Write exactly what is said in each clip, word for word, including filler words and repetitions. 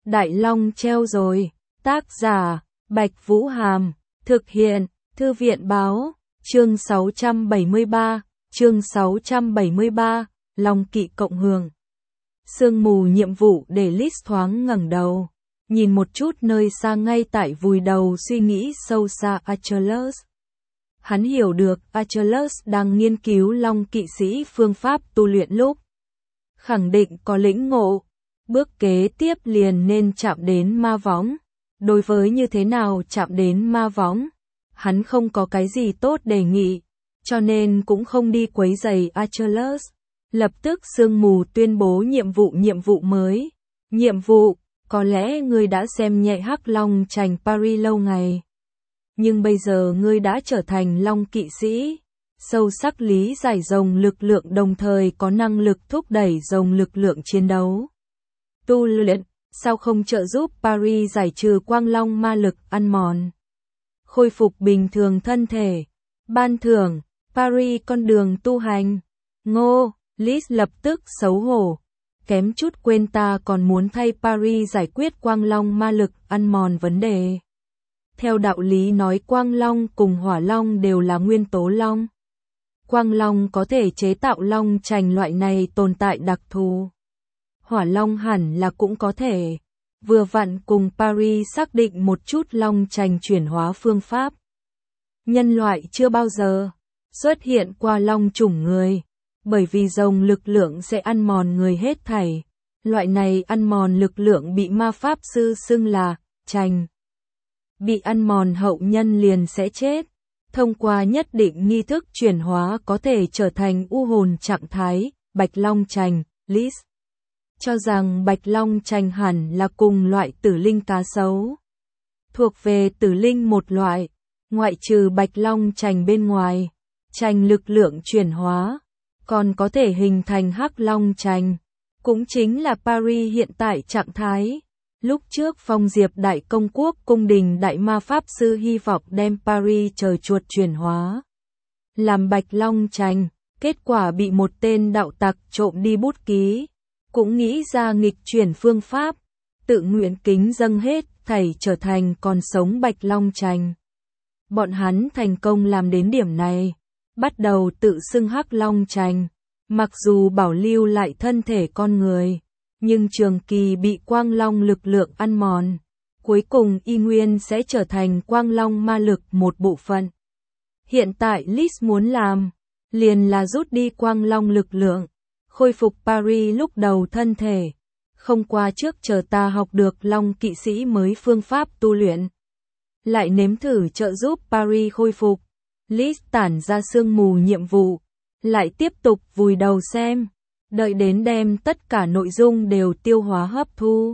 Đại Long treo rồi. Tác giả, Bạch Vũ Hàm. Thực hiện, Thư viện Báo. Chương sáu trăm bảy mươi ba. Chương sáu trăm bảy mươi ba. Long Kỵ cộng hưởng. Sương mù nhiệm vụ để Liz thoáng ngẩng đầu, nhìn một chút nơi xa ngay tại vùi đầu suy nghĩ sâu xa Achilles. Hắn hiểu được Achilles đang nghiên cứu Long Kỵ sĩ phương pháp tu luyện lúc khẳng định có lĩnh ngộ. Bước kế tiếp liền nên chạm đến ma võng. Đối với như thế nào chạm đến ma võng, hắn không có cái gì tốt đề nghị, cho nên cũng không đi quấy rầy Achilles. Lập tức sương mù tuyên bố nhiệm vụ nhiệm vụ mới. Nhiệm vụ, có lẽ ngươi đã xem nhẹ Hắc Long Chành Paris lâu ngày. Nhưng bây giờ ngươi đã trở thành Long Kỵ sĩ. Sâu sắc lý giải rồng lực lượng đồng thời có năng lực thúc đẩy rồng lực lượng chiến đấu. Tu luyện, sao không trợ giúp Paris giải trừ quang long ma lực ăn mòn. Khôi phục bình thường thân thể. Ban thưởng, Paris con đường tu hành. Ngô, Liz lập tức xấu hổ. Kém chút quên ta còn muốn thay Paris giải quyết quang long ma lực ăn mòn vấn đề. Theo đạo lý nói quang long cùng hỏa long đều là nguyên tố long. Quang long có thể chế tạo long chành loại này tồn tại đặc thù. Hỏa long hẳn là cũng có thể. Vừa vặn cùng Paris xác định một chút long chành chuyển hóa phương pháp. Nhân loại chưa bao giờ xuất hiện qua long chủng người. Bởi vì rồng lực lượng sẽ ăn mòn người hết thảy. Loại này ăn mòn lực lượng bị ma pháp sư xưng là chành. Bị ăn mòn hậu nhân liền sẽ chết. Thông qua nhất định nghi thức chuyển hóa có thể trở thành u hồn trạng thái. Bạch long chành, Liz cho rằng bạch long chành hẳn là cùng loại tử linh cá sấu. Thuộc về tử linh một loại. Ngoại trừ bạch long chành bên ngoài, chành lực lượng chuyển hóa còn có thể hình thành hắc long chành, cũng chính là Paris hiện tại trạng thái. Lúc trước Phong Diệp Đại Công Quốc cung đình đại ma pháp sư hy vọng đem Paris trời chuột chuyển hóa làm bạch long chành, kết quả bị một tên đạo tặc trộm đi bút ký, cũng nghĩ ra nghịch chuyển phương pháp, tự nguyện kính dâng hết thảy trở thành còn sống bạch long chành. Bọn hắn thành công làm đến điểm này, bắt đầu tự xưng hắc long chành, mặc dù bảo lưu lại thân thể con người, nhưng trường kỳ bị quang long lực lượng ăn mòn, cuối cùng y nguyên sẽ trở thành quang long ma lực một bộ phận. Hiện tại Liz muốn làm, liền là rút đi quang long lực lượng, khôi phục Paris lúc đầu thân thể, không qua trước chờ ta học được Long Kỵ sĩ mới phương pháp tu luyện. Lại nếm thử trợ giúp Paris khôi phục. Liz tản ra sương mù nhiệm vụ, lại tiếp tục vùi đầu xem, đợi đến đem tất cả nội dung đều tiêu hóa hấp thu.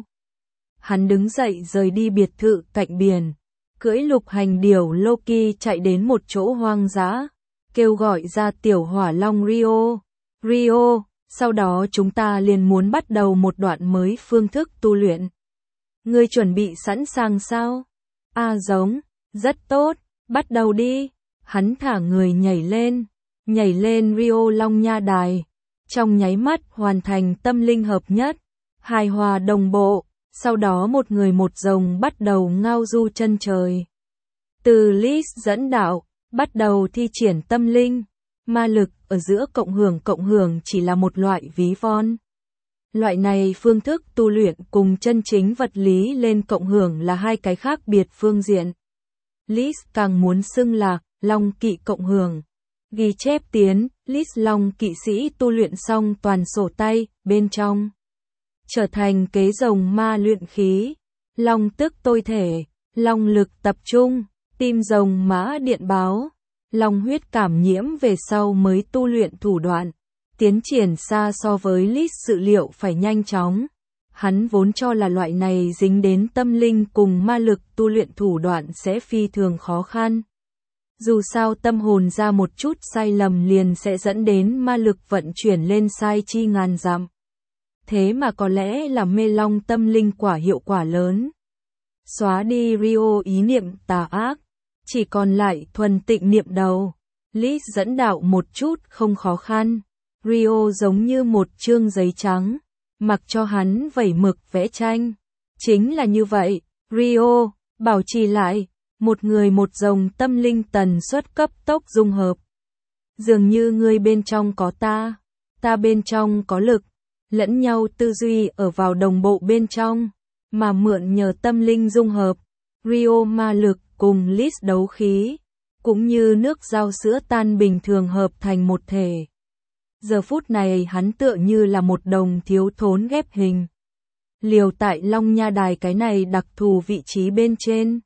Hắn đứng dậy rời đi biệt thự cạnh biển, cưỡi lục hành điểu Loki chạy đến một chỗ hoang dã, kêu gọi ra tiểu hỏa long Rio. Rio, sau đó chúng ta liền muốn bắt đầu một đoạn mới phương thức tu luyện. Ngươi chuẩn bị sẵn sàng sao? A giống, rất tốt, bắt đầu đi. Hắn thả người nhảy lên, nhảy lên Rio Long Nha Đài, trong nháy mắt hoàn thành tâm linh hợp nhất, hài hòa đồng bộ, sau đó một người một rồng bắt đầu ngao du chân trời. Từ Liz dẫn đạo, bắt đầu thi triển tâm linh, ma lực ở giữa cộng hưởng cộng hưởng chỉ là một loại ví von. Loại này phương thức tu luyện cùng chân chính vật lý lên cộng hưởng là hai cái khác biệt phương diện. Liz càng muốn xưng là Long Kỵ cộng hưởng. Ghi chép tiến, Liz Long Kỵ sĩ tu luyện xong toàn sổ tay, bên trong trở thành kế rồng ma luyện khí, long tức tôi thể, long lực tập trung, tim rồng mã điện báo, long huyết cảm nhiễm về sau mới tu luyện thủ đoạn, tiến triển xa so với Liz dự liệu phải nhanh chóng. Hắn vốn cho là loại này dính đến tâm linh cùng ma lực tu luyện thủ đoạn sẽ phi thường khó khăn. Dù sao tâm hồn ra một chút sai lầm liền sẽ dẫn đến ma lực vận chuyển lên sai chi ngàn dặm. Thế mà có lẽ là mê long tâm linh quả hiệu quả lớn. Xóa đi Rio ý niệm tà ác, chỉ còn lại thuần tịnh niệm đầu. Liz dẫn đạo một chút không khó khăn. Rio giống như một chương giấy trắng, mặc cho hắn vẩy mực vẽ tranh. Chính là như vậy, Rio, bảo trì lại, một người một dòng tâm linh tần suất cấp tốc dung hợp. Dường như người bên trong có ta, ta bên trong có lực, lẫn nhau tư duy ở vào đồng bộ bên trong, mà mượn nhờ tâm linh dung hợp, Rio ma lực cùng Liz đấu khí, cũng như nước giao sữa tan bình thường hợp thành một thể. Giờ phút này hắn tựa như là một đồng thiếu thốn ghép hình. Liều tại Long Nha Đài cái này đặc thù vị trí bên trên.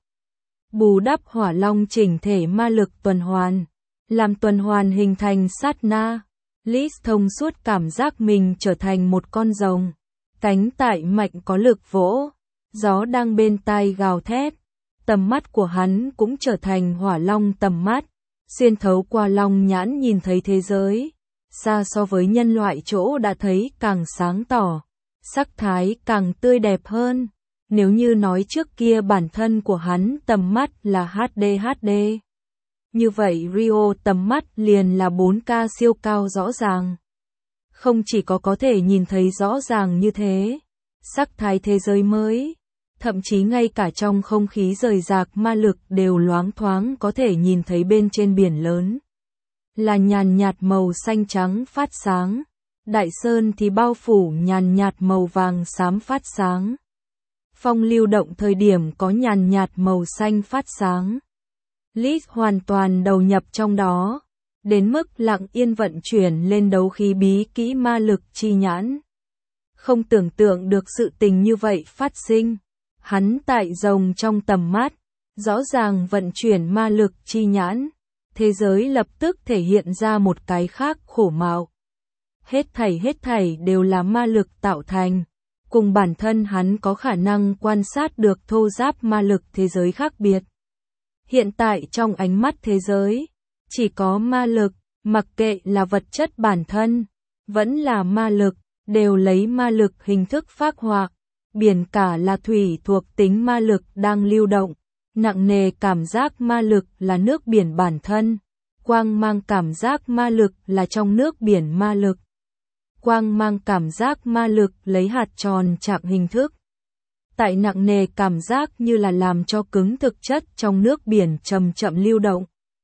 Bù đắp hỏa long chỉnh thể ma lực tuần hoàn, làm tuần hoàn hình thành sát na. Liz thông suốt cảm giác mình trở thành một con rồng, cánh tại mạnh có lực vỗ, gió đang bên tai gào thét. Tầm mắt của hắn cũng trở thành hỏa long tầm mắt, xuyên thấu qua long nhãn nhìn thấy thế giới, xa so với nhân loại chỗ đã thấy càng sáng tỏ, sắc thái càng tươi đẹp hơn. Nếu như nói trước kia bản thân của hắn tầm mắt là hát đê hát đê, như vậy Rio tầm mắt liền là bốn K siêu cao rõ ràng. Không chỉ có có thể nhìn thấy rõ ràng như thế, sắc thái thế giới mới, thậm chí ngay cả trong không khí rời rạc ma lực đều loáng thoáng có thể nhìn thấy bên trên biển lớn. Là nhàn nhạt màu xanh trắng phát sáng, đại sơn thì bao phủ nhàn nhạt màu vàng xám phát sáng. Phong lưu động thời điểm có nhàn nhạt màu xanh phát sáng. Liz hoàn toàn đầu nhập trong đó, đến mức lặng yên vận chuyển lên đấu khí bí kỹ ma lực chi nhãn. Không tưởng tượng được sự tình như vậy phát sinh. Hắn tại rồng trong tầm mắt, rõ ràng vận chuyển ma lực chi nhãn, thế giới lập tức thể hiện ra một cái khác khổ mạo. Hết thảy hết thảy đều là ma lực tạo thành, cùng bản thân hắn có khả năng quan sát được thô giáp ma lực thế giới khác biệt. Hiện tại trong ánh mắt thế giới, chỉ có ma lực, mặc kệ là vật chất bản thân, vẫn là ma lực, đều lấy ma lực hình thức phác họa. Biển cả là thủy thuộc tính ma lực đang lưu động, nặng nề cảm giác ma lực là nước biển bản thân, quang mang cảm giác ma lực là trong nước biển ma lực. Quang mang cảm giác ma lực lấy hạt tròn chạm hình thức. Tại nặng nề cảm giác như là làm cho cứng thực chất trong nước biển chậm chậm lưu động.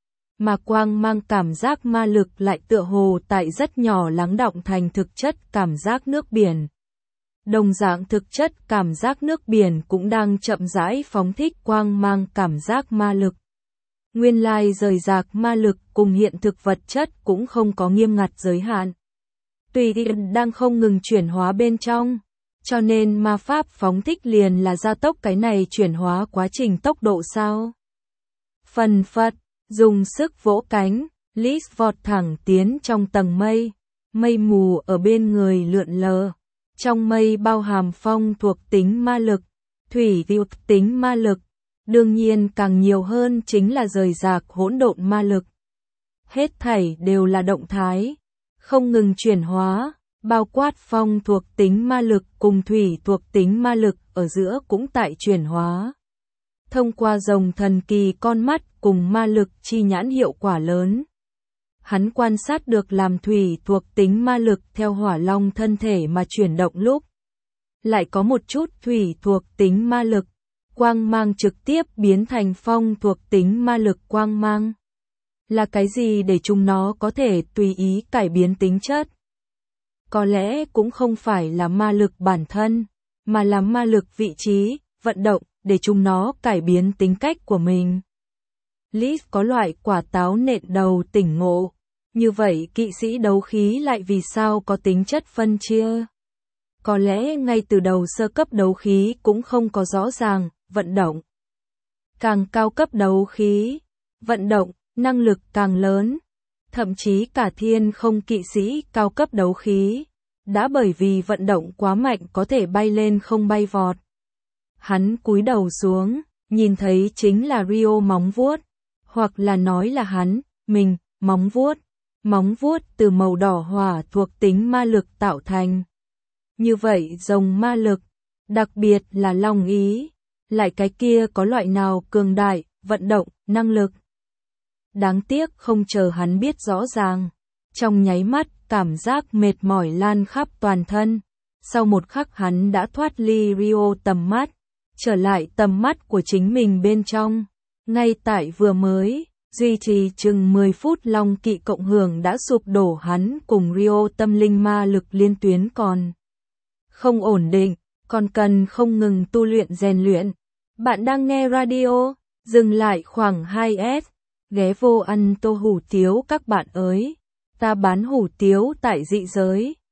Mà quang mang cảm giác ma lực lại tựa hồ tại rất nhỏ lắng đọng thành thực chất cảm giác nước biển. Đồng dạng thực chất cảm giác nước biển cũng đang chậm rãi phóng thích quang mang cảm giác ma lực. Nguyên lai rời rạc ma lực cùng hiện thực vật chất cũng không có nghiêm ngặt giới hạn. Tùy tiện đang không ngừng chuyển hóa bên trong, cho nên ma pháp phóng thích liền là gia tốc cái này chuyển hóa quá trình tốc độ sao. Phần phật, dùng sức vỗ cánh, Liz vọt thẳng tiến trong tầng mây, mây mù ở bên người lượn lờ. Trong mây bao hàm phong thuộc tính ma lực, thủy thuộc tính ma lực, đương nhiên càng nhiều hơn chính là rời rạc hỗn độn ma lực. Hết thảy đều là động thái, không ngừng chuyển hóa, bao quát phong thuộc tính ma lực cùng thủy thuộc tính ma lực ở giữa cũng tại chuyển hóa. Thông qua rồng thần kỳ con mắt cùng ma lực chi nhãn hiệu quả lớn. Hắn quan sát được làm thủy thuộc tính ma lực theo hỏa long thân thể mà chuyển động lúc. Lại có một chút thủy thuộc tính ma lực, quang mang trực tiếp biến thành phong thuộc tính ma lực quang mang. Là cái gì để chúng nó có thể tùy ý cải biến tính chất? Có lẽ cũng không phải là ma lực bản thân, mà là ma lực vị trí, vận động, để chúng nó cải biến tính cách của mình. Liz có loại quả táo nện đầu tỉnh ngộ. Như vậy kỵ sĩ đấu khí lại vì sao có tính chất phân chia? Có lẽ ngay từ đầu sơ cấp đấu khí cũng không có rõ ràng, vận động. Càng cao cấp đấu khí, vận động, năng lực càng lớn. Thậm chí cả thiên không kỵ sĩ cao cấp đấu khí, đã bởi vì vận động quá mạnh có thể bay lên không bay vọt. Hắn cúi đầu xuống, nhìn thấy chính là Rio móng vuốt, hoặc là nói là hắn, mình, móng vuốt. Móng vuốt từ màu đỏ hỏa thuộc tính ma lực tạo thành. Như vậy rồng ma lực, đặc biệt là long ý, lại cái kia có loại nào cường đại, vận động, năng lực. Đáng tiếc không chờ hắn biết rõ ràng. Trong nháy mắt, cảm giác mệt mỏi lan khắp toàn thân. Sau một khắc hắn đã thoát ly Rio tầm mắt, trở lại tầm mắt của chính mình bên trong. Ngay tại vừa mới duy trì chừng mười phút Long Kỵ cộng hưởng đã sụp đổ, hắn cùng Rio tâm linh ma lực liên tuyến còn không ổn định, còn cần không ngừng tu luyện rèn luyện. Bạn đang nghe radio, dừng lại khoảng hai s, ghé vô ăn tô hủ tiếu các bạn ơi. Ta bán hủ tiếu tại dị giới.